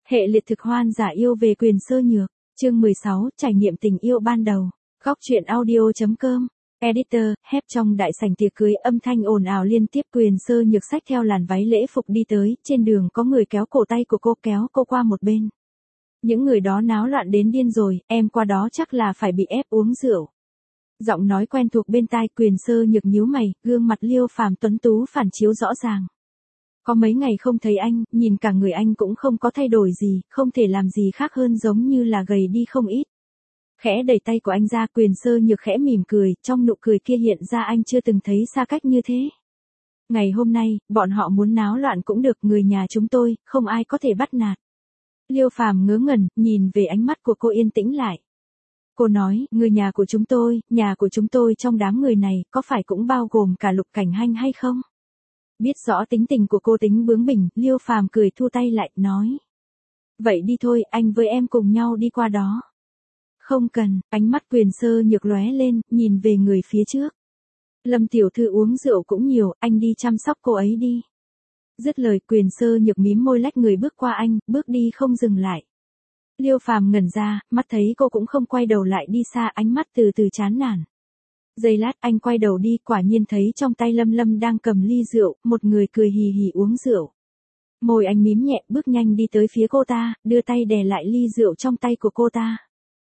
Hệ liệt thực hoan giả yêu về Quyền Sơ Nhược, chương 16, trải nghiệm tình yêu ban đầu. Góc truyện audio.com. Editor, hép trong đại sảnh tiệc cưới âm thanh ồn ào liên tiếp. Quyền Sơ Nhược xách theo làn váy lễ phục đi tới, trên đường có người kéo cổ tay của cô kéo cô qua một bên. Những người đó náo loạn đến điên rồi, em qua đó chắc là phải bị ép uống rượu. Giọng nói quen thuộc bên tai. Quyền Sơ Nhược nhíu mày, gương mặt Liêu Phàm tuấn tú phản chiếu rõ ràng. Có mấy ngày không thấy anh, nhìn cả người anh cũng không có thay đổi gì, không thể làm gì khác hơn giống như là gầy đi không ít. Khẽ đẩy tay của anh ra. Quyền Sơ Nhược khẽ mỉm cười, trong nụ cười kia hiện ra anh chưa từng thấy xa cách như thế. Ngày hôm nay, bọn họ muốn náo loạn cũng được, người nhà chúng tôi, không ai có thể bắt nạt. Liêu Phàm ngớ ngẩn, nhìn về ánh mắt của cô yên tĩnh lại. Cô nói, người nhà của chúng tôi trong đám người này, có phải cũng bao gồm cả Lục Cảnh Hanh hay không? Biết rõ tính tình của cô tính bướng bỉnh, Liêu Phàm cười thu tay lại, nói. Vậy đi thôi, anh với em cùng nhau đi qua đó. Không cần, ánh mắt Quyền Sơ Nhược lóe lên, nhìn về người phía trước. Lâm tiểu thư uống rượu cũng nhiều, anh đi chăm sóc cô ấy đi. Dứt lời, Quyền Sơ Nhược mím môi lách người bước qua anh, bước đi không dừng lại. Liêu Phàm ngẩn ra, mắt thấy cô cũng không quay đầu lại đi xa, ánh mắt từ từ chán nản. Giây lát anh quay đầu đi, quả nhiên thấy trong tay Lâm Lâm đang cầm ly rượu, một người cười hì hì uống rượu. Môi anh mím nhẹ, bước nhanh đi tới phía cô ta, đưa tay đè lại ly rượu trong tay của cô ta.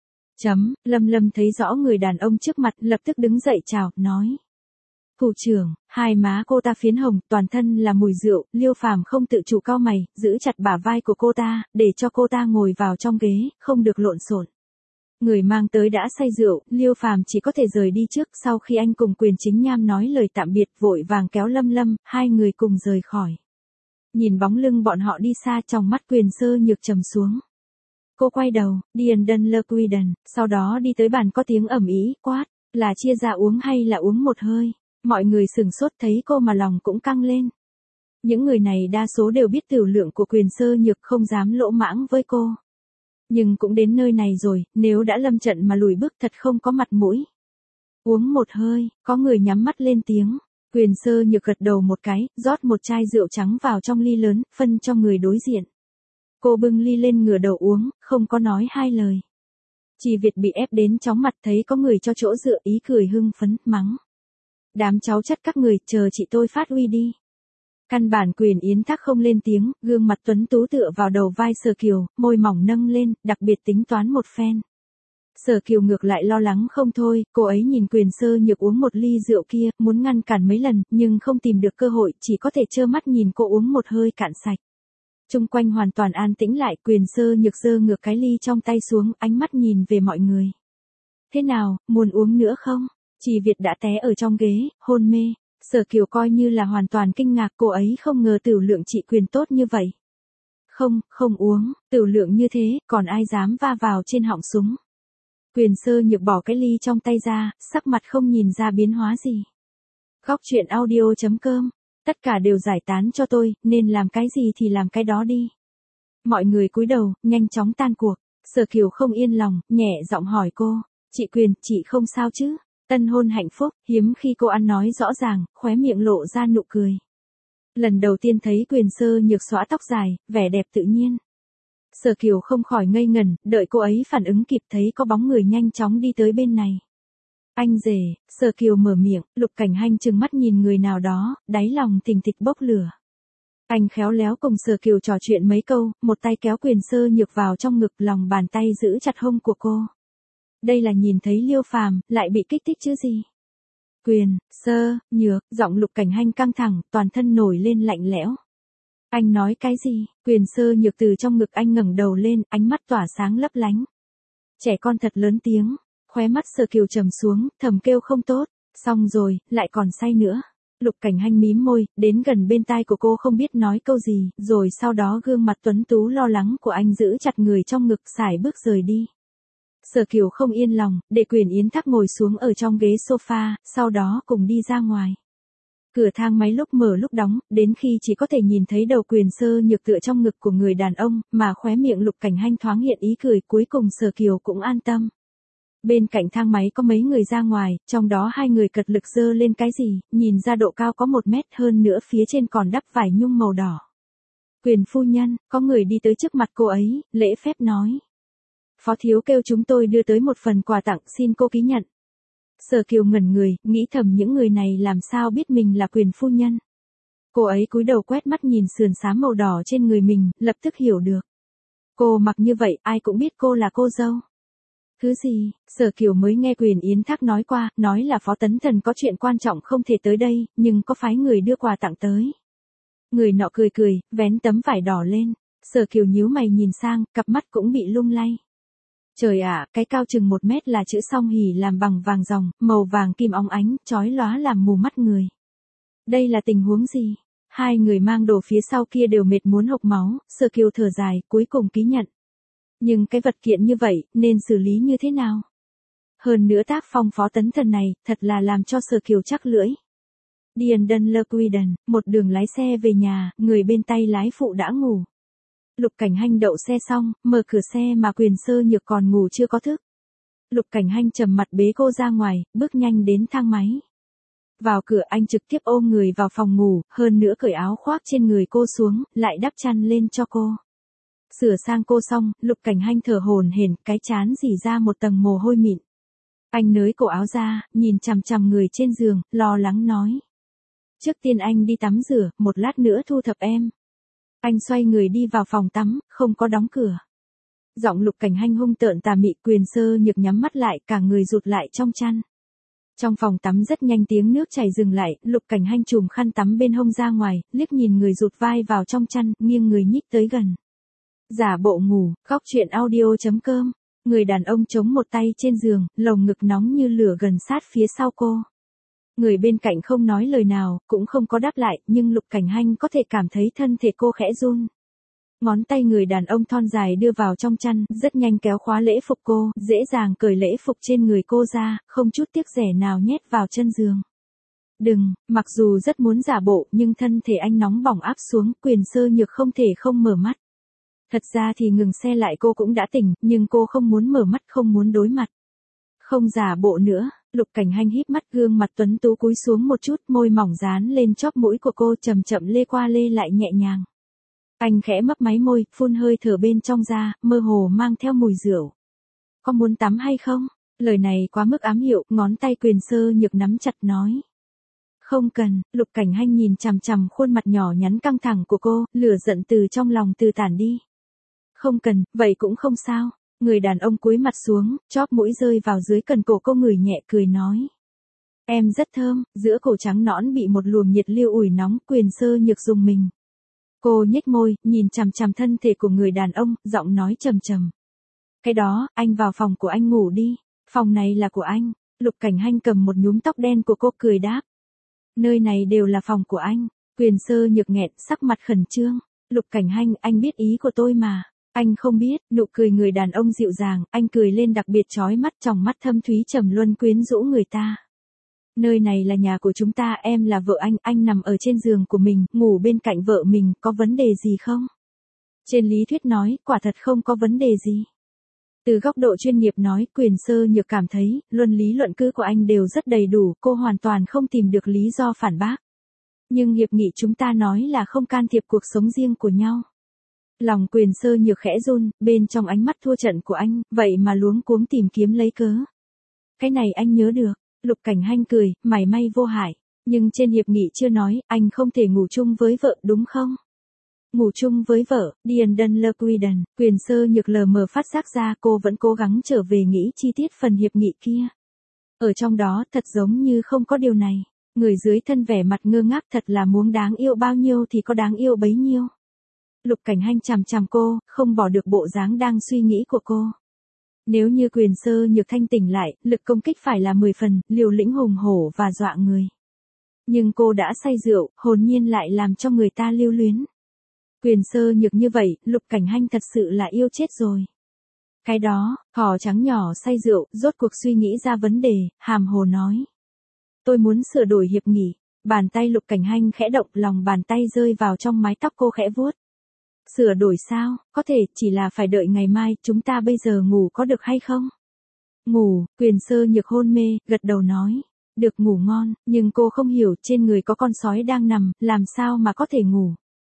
Lâm Lâm thấy rõ người đàn ông trước mặt, lập tức đứng dậy chào, nói. Thủ trưởng. Hai má cô ta phiến hồng, toàn thân là mùi rượu. Liêu Phàm không tự chủ cau mày, giữ chặt bả vai của cô ta, để cho cô ta ngồi vào trong ghế, không được lộn xộn. Người mang tới đã say rượu, Liêu Phàm chỉ có thể rời đi trước. Sau khi anh cùng Quyền Chính Nham nói lời tạm biệt, vội vàng kéo Lâm Lâm, hai người cùng rời khỏi. Nhìn bóng lưng bọn họ đi xa, trong mắt Quyền Sơ Nhược trầm xuống. Cô quay đầu, Điền Đân Lơ Quy Đần, sau đó đi tới bàn có tiếng ầm ĩ, quát, là chia ra uống hay là uống một hơi. Mọi người sửng sốt thấy cô mà lòng cũng căng lên. Những người này đa số đều biết tửu lượng của Quyền Sơ Nhược, không dám lỗ mãng với cô. Nhưng cũng đến nơi này rồi, nếu đã lâm trận mà lùi bước thật không có mặt mũi. Uống một hơi, có người nhắm mắt lên tiếng. Quyền Sơ Nhược gật đầu một cái, rót một chai rượu trắng vào trong ly lớn, phân cho người đối diện. Cô bưng ly lên ngửa đầu uống, không có nói hai lời. Chỉ Việt bị ép đến chóng mặt, thấy có người cho chỗ dựa, ý cười hưng phấn, mắng. Đám cháu chất các người, chờ chị tôi phát huy đi. Căn bản Quyền Yến Thác không lên tiếng, gương mặt tuấn tú tựa vào đầu vai Sở Kiều, môi mỏng nâng lên, đặc biệt tính toán một phen. Sở Kiều ngược lại lo lắng không thôi, cô ấy nhìn Quyền Sơ Nhược uống một ly rượu kia, muốn ngăn cản mấy lần, nhưng không tìm được cơ hội, chỉ có thể trơ mắt nhìn cô uống một hơi cạn sạch. Chung quanh hoàn toàn an tĩnh lại. Quyền Sơ Nhược giơ ngược cái ly trong tay xuống, ánh mắt nhìn về mọi người. Thế nào, muốn uống nữa không? Chỉ Việt đã té ở trong ghế, hôn mê. Sở Kiều coi như là hoàn toàn kinh ngạc, cô ấy không ngờ tửu lượng chị Quyền tốt như vậy. Không uống, tửu lượng như thế, còn ai dám va vào trên họng súng. Quyền Sơ Nhược bỏ cái ly trong tay ra, sắc mặt không nhìn ra biến hóa gì. Góc truyện audio.com. Tất cả đều giải tán cho tôi, nên làm cái gì thì làm cái đó đi. Mọi người cúi đầu, nhanh chóng tan cuộc. Sở Kiều không yên lòng, nhẹ giọng hỏi cô. Chị Quyền, chị không sao chứ? Tân hôn hạnh phúc, hiếm khi cô ăn nói rõ ràng, khóe miệng lộ ra nụ cười. Lần đầu tiên thấy Quyền Sơ Nhược xõa tóc dài, vẻ đẹp tự nhiên. Sở Kiều không khỏi ngây ngẩn, đợi cô ấy phản ứng kịp thấy có bóng người nhanh chóng đi tới bên này. Anh rể. Sở Kiều mở miệng, Lục Cảnh Hanh trừng mắt nhìn người nào đó, đáy lòng thình thịch bốc lửa. Anh khéo léo cùng Sở Kiều trò chuyện mấy câu, một tay kéo Quyền Sơ Nhược vào trong ngực, lòng bàn tay giữ chặt hông của cô. Đây là nhìn thấy Liêu Phàm, lại bị kích thích chứ gì? Quyền Sơ Nhược, giọng Lục Cảnh Hanh căng thẳng, toàn thân nổi lên lạnh lẽo. Anh nói cái gì? Quyền Sơ Nhược từ trong ngực anh ngẩng đầu lên, ánh mắt tỏa sáng lấp lánh. Trẻ con thật lớn tiếng. Khóe mắt Sở Kiều trầm xuống, thầm kêu không tốt. Xong rồi, lại còn say nữa. Lục Cảnh Hanh mím môi, đến gần bên tai của cô không biết nói câu gì, rồi sau đó gương mặt tuấn tú lo lắng của anh giữ chặt người trong ngực, sải bước rời đi. Sở Kiều không yên lòng, để Quyền Yến Thác ngồi xuống ở trong ghế sofa, sau đó cùng đi ra ngoài. Cửa thang máy lúc mở lúc đóng, đến khi chỉ có thể nhìn thấy đầu Quyền Sơ Nhược tựa trong ngực của người đàn ông, mà khóe miệng Lục Cảnh Hanh thoáng hiện ý cười, cuối cùng Sở Kiều cũng an tâm. Bên cạnh thang máy có mấy người ra ngoài, trong đó hai người cật lực giơ lên cái gì, nhìn ra độ cao có 1 mét, hơn nữa phía trên còn đắp vải nhung màu đỏ. Quyền phu nhân, có người đi tới trước mặt cô ấy, lễ phép nói. Phó thiếu kêu chúng tôi đưa tới một phần quà tặng, xin cô ký nhận. Sở Kiều ngẩn người, nghĩ thầm những người này làm sao biết mình là quyền phu nhân. Cô ấy cúi đầu quét mắt nhìn sườn xám màu đỏ trên người mình, lập tức hiểu được. Cô mặc như vậy, ai cũng biết cô là cô dâu. Thứ gì? Sở Kiều mới nghe Quyền Yến Thác nói qua, nói là Phó Tấn Thần có chuyện quan trọng không thể tới đây, nhưng có phái người đưa quà tặng tới. Người nọ cười cười, vén tấm vải đỏ lên. Sở Kiều nhíu mày nhìn sang, cặp mắt cũng bị lung lay. Trời ạ, cái cao chừng 1 mét là chữ song hỷ làm bằng vàng ròng, màu vàng kim óng ánh, chói lóa làm mù mắt người. Đây là tình huống gì? Hai người mang đồ phía sau kia đều mệt muốn hộc máu, Sở Kiều thở dài, cuối cùng ký nhận. Nhưng cái vật kiện như vậy, nên xử lý như thế nào? Hơn nữa tác phong Phó Tấn Thần này, thật là làm cho Sở Kiều chắc lưỡi. Điền Đân Lơ Quiden, một đường lái xe về nhà, người bên tay lái phụ đã ngủ. Lục Cảnh Hanh đậu xe xong, mở cửa xe mà Quyền Sơ Nhược còn ngủ chưa có thức. Lục Cảnh Hanh trầm mặt bế cô ra ngoài, bước nhanh đến thang máy. Vào cửa anh trực tiếp ôm người vào phòng ngủ, hơn nữa cởi áo khoác trên người cô xuống, lại đắp chăn lên cho cô. Sửa sang cô xong, Lục Cảnh Hanh thở hổn hển, cái trán rỉ ra một tầng mồ hôi mịn. Anh nới cổ áo ra, nhìn chằm chằm người trên giường, lo lắng nói. Trước tiên anh đi tắm rửa, một lát nữa thu thập em. Anh xoay người đi vào phòng tắm, không có đóng cửa. Giọng Lục Cảnh Hanh hung tợn tà mị, Quyền Sơ Nhược nhắm mắt lại, cả người rụt lại trong chăn. Trong phòng tắm rất nhanh tiếng nước chảy dừng lại, Lục Cảnh Hanh chùm khăn tắm bên hông ra ngoài, liếc nhìn người rụt vai vào trong chăn, nghiêng người nhích tới gần. Giả bộ ngủ, khóc chuyện audio.com. Người đàn ông chống một tay trên giường, lồng ngực nóng như lửa gần sát phía sau cô. Người bên cạnh không nói lời nào, cũng không có đáp lại, nhưng Lục Cảnh Hanh có thể cảm thấy thân thể cô khẽ run. Ngón tay người đàn ông thon dài đưa vào trong chăn, rất nhanh kéo khóa lễ phục cô, dễ dàng cởi lễ phục trên người cô ra, không chút tiếc rẻ nào nhét vào chân giường. Đừng, mặc dù rất muốn giả bộ, nhưng thân thể anh nóng bỏng áp xuống, Quyền Sơ Nhược không thể không mở mắt. Thật ra thì ngừng xe lại cô cũng đã tỉnh, nhưng cô không muốn mở mắt, không muốn đối mặt. Không giả bộ nữa, Lục Cảnh Hanh híp mắt, gương mặt tuấn tú cúi xuống một chút, môi mỏng dán lên chóp mũi của cô, chậm chậm lê qua lê lại nhẹ nhàng. Anh khẽ mấp máy môi, phun hơi thở bên trong ra, mơ hồ mang theo mùi rượu. Có muốn tắm hay không? Lời này quá mức ám hiệu, ngón tay Quyền Sơ Nhược nắm chặt nói. Không cần, Lục Cảnh Hanh nhìn chằm chằm khuôn mặt nhỏ nhắn căng thẳng của cô, lửa giận từ trong lòng từ tản đi. Không cần, vậy cũng không sao. Người đàn ông cúi mặt xuống, chóp mũi rơi vào dưới cần cổ cô, ngửi nhẹ cười nói. Em rất thơm, giữa cổ trắng nõn bị một luồng nhiệt lưu ủi nóng, Quyền Sơ Nhược rùng mình. Cô nhếch môi, nhìn chằm chằm thân thể của người đàn ông, giọng nói trầm trầm. Cái đó, anh vào phòng của anh ngủ đi, phòng này là của anh. Lục Cảnh Hanh cầm một nhúm tóc đen của cô cười đáp. Nơi này đều là phòng của anh. Quyền Sơ Nhược nghẹn, sắc mặt khẩn trương. Lục Cảnh Hanh, anh biết ý của tôi mà. Anh không biết, nụ cười người đàn ông dịu dàng, anh cười lên đặc biệt chói mắt, tròng mắt thâm thúy trầm luân quyến rũ người ta. Nơi này là nhà của chúng ta, em là vợ anh nằm ở trên giường của mình, ngủ bên cạnh vợ mình, có vấn đề gì không? Trên lý thuyết nói, quả thật không có vấn đề gì. Từ góc độ chuyên nghiệp nói, Quyền Sơ Nhược cảm thấy, luân lý luận cứ của anh đều rất đầy đủ, cô hoàn toàn không tìm được lý do phản bác. Nhưng hiệp nghị chúng ta nói là không can thiệp cuộc sống riêng của nhau. Lòng Quyền Sơ Nhược khẽ run, bên trong ánh mắt thua trận của anh, vậy mà luống cuống tìm kiếm lấy cớ. Cái này anh nhớ được, Lục Cảnh Hanh cười, mày may vô hại, nhưng trên hiệp nghị chưa nói, anh không thể ngủ chung với vợ đúng không? Ngủ chung với vợ, Điền Đân Lơ Quiden, Quyền Sơ Nhược lờ mờ phát giác ra cô vẫn cố gắng trở về nghĩ chi tiết phần hiệp nghị kia. Ở trong đó thật giống như không có điều này, người dưới thân vẻ mặt ngơ ngác, thật là muốn đáng yêu bao nhiêu thì có đáng yêu bấy nhiêu. Lục Cảnh Hanh chằm chằm cô, không bỏ được bộ dáng đang suy nghĩ của cô. Nếu như Quyền Sơ Nhược thanh tỉnh lại, lực công kích phải là 10 phần, liều lĩnh hùng hổ và dọa người. Nhưng cô đã say rượu, hồn nhiên lại làm cho người ta lưu luyến. Quyền Sơ Nhược như vậy, Lục Cảnh Hanh thật sự là yêu chết rồi. Cái đó, thỏ trắng nhỏ say rượu, rốt cuộc suy nghĩ ra vấn đề, hàm hồ nói. Tôi muốn sửa đổi hiệp nghị. Bàn tay Lục Cảnh Hanh khẽ động, lòng bàn tay rơi vào trong mái tóc cô khẽ vuốt. Sửa đổi sao, có thể, chỉ là phải đợi ngày mai, chúng ta bây giờ ngủ có được hay không? Ngủ, Quyền Sơ Nhược hôn mê, gật đầu nói. Được, ngủ ngon, nhưng cô không hiểu trên người có con sói đang nằm, làm sao mà có thể ngủ.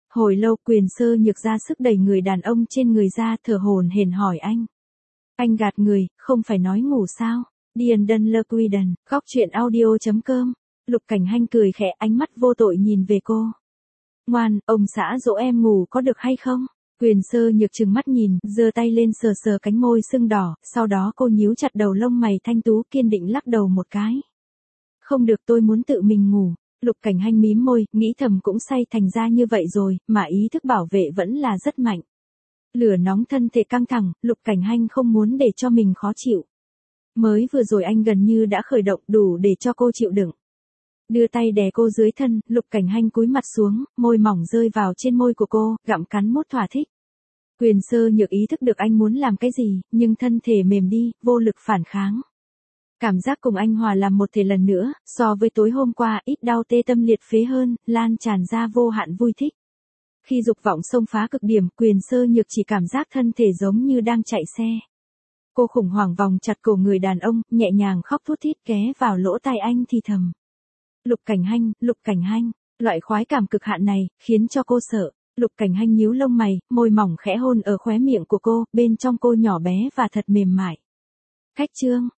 Hồi lâu Quyền Sơ Nhược ra sức đẩy người đàn ông trên người ra, thở hổn hển hỏi anh. Anh gạt người, không phải nói ngủ sao? Điền Đân Lơ Quy Đần, khóc chuyện audio.com. Lục Cảnh Hanh cười khẽ, ánh mắt vô tội nhìn về cô. Ngoan, ông xã dỗ em ngủ có được hay không? Quyền Sơ Nhược trừng mắt nhìn, giơ tay lên sờ sờ cánh môi sưng đỏ, sau đó cô nhíu chặt đầu lông mày thanh tú, kiên định lắc đầu một cái. Không được, tôi muốn tự mình ngủ. Lục Cảnh Hanh mím môi, nghĩ thầm cũng say thành ra như vậy rồi, mà ý thức bảo vệ vẫn là rất mạnh. Lửa nóng thân thể căng thẳng, Lục Cảnh Hanh không muốn để cho mình khó chịu. Mới vừa rồi anh gần như đã khởi động đủ để cho cô chịu đựng. Đưa tay đè cô dưới thân, Lục Cảnh Hanh cúi mặt xuống, môi mỏng rơi vào trên môi của cô, gặm cắn mốt thỏa thích. Quyền Sơ Nhược ý thức được anh muốn làm cái gì, nhưng thân thể mềm đi, vô lực phản kháng. Cảm giác cùng anh hòa làm một thể lần nữa, so với tối hôm qua ít đau tê tâm liệt phế hơn, lan tràn ra vô hạn vui thích. Khi dục vọng xông phá cực điểm, Quyền Sơ Nhược chỉ cảm giác thân thể giống như đang chạy xe. Cô khủng hoảng vòng chặt cổ người đàn ông, nhẹ nhàng khóc thút thít ghé vào lỗ tai anh thì thầm. Lục Cảnh Hanh, loại khoái cảm cực hạn này, khiến cho cô sợ. Lục Cảnh Hanh nhíu lông mày, môi mỏng khẽ hôn ở khóe miệng của cô, bên trong cô nhỏ bé và thật mềm mại. Khách trương,